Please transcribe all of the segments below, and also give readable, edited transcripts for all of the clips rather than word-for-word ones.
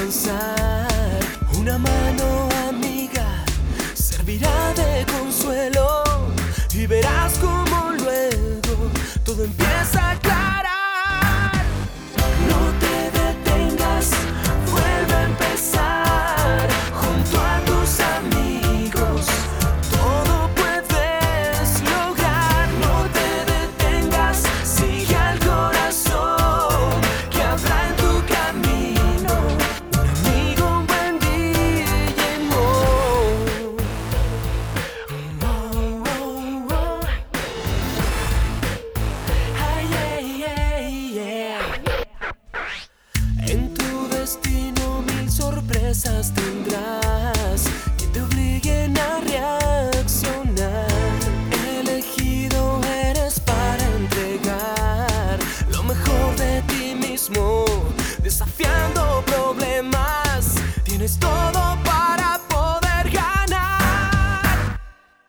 descansar. Una mano amiga servirá de consuelo y verás como luego todo empieza a aclarar. No te detengas, vuelve a empezar junto a tus amigos. Todo puedes lograr. No te detengas, sigue al corazón que habrá en tu camino un amigo, un buen DJ Mo. Ay, ay, ay, yeah. En tu destino mil sorpresas tendrás que te obliguen a reaccionar. Elegido eres para entregar lo mejor de ti mismo, desafiando problemas. Tienes todo para poder ganar.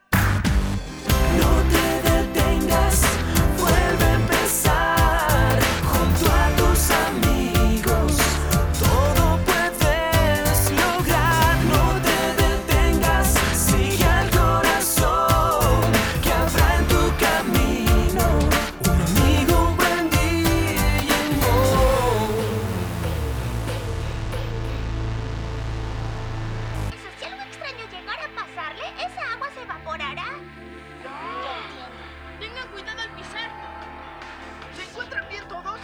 No te detengas, vuelve a empezar junto a tus amigos. Todo puedes lograr. No te detengas, sigue al corazón que habrá en tu camino un amigo, un buen DJ Mo. Si algo extraño llegara a pasarle, esa agua se evaporará. Ya entiendo. Tengan cuidado al pisar. ¿Se encuentran bien todos?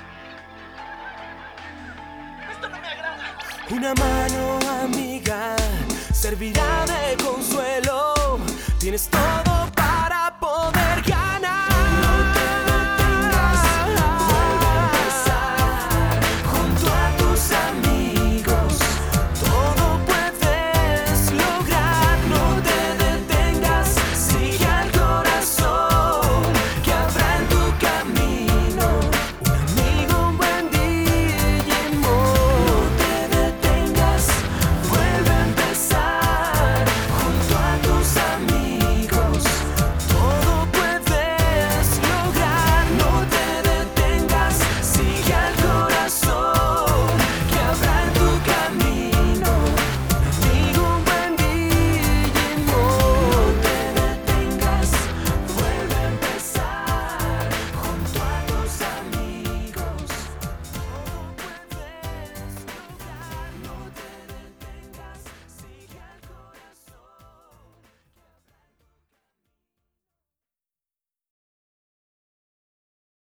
Esto no me agrada. Una mano amiga servirá de consuelo. Tienes todo